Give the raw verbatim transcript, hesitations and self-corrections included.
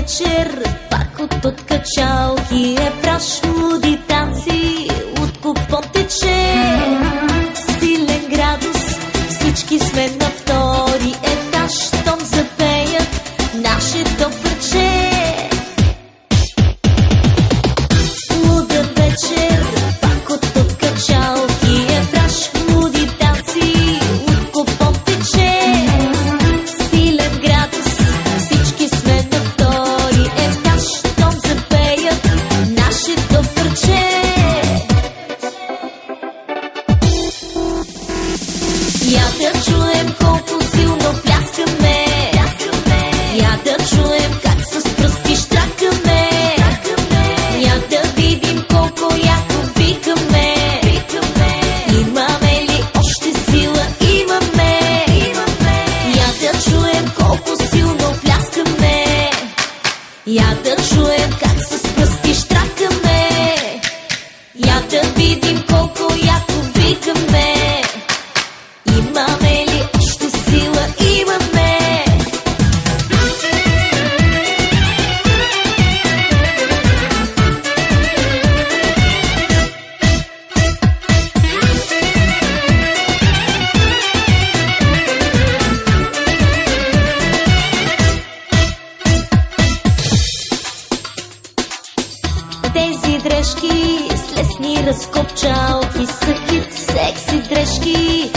вечер, пак от откачалки е праш, луди танци, от купон тече. Силен градус, всички сме на втори етаж, щом запеят нашето парче. Луда вечер, пак от откачалки е праш, луди танци, от купон тече. Силен градус, всички сме на втори етаж, щом запеят нашето парче. Я да чуем колко силно пляскаме, я да чуем как с пръсти щракаме, я да видим колко яко викаме. Имаме ли още сила? Имаме. Я да чуем колко силно пляскаме, я да чуем как с пръсти щракаме, я да видим колко яко викаме. Имаме ли още сила? Имаме. Тези дрежки с лесни разкопчалки са хит, секси дрежки,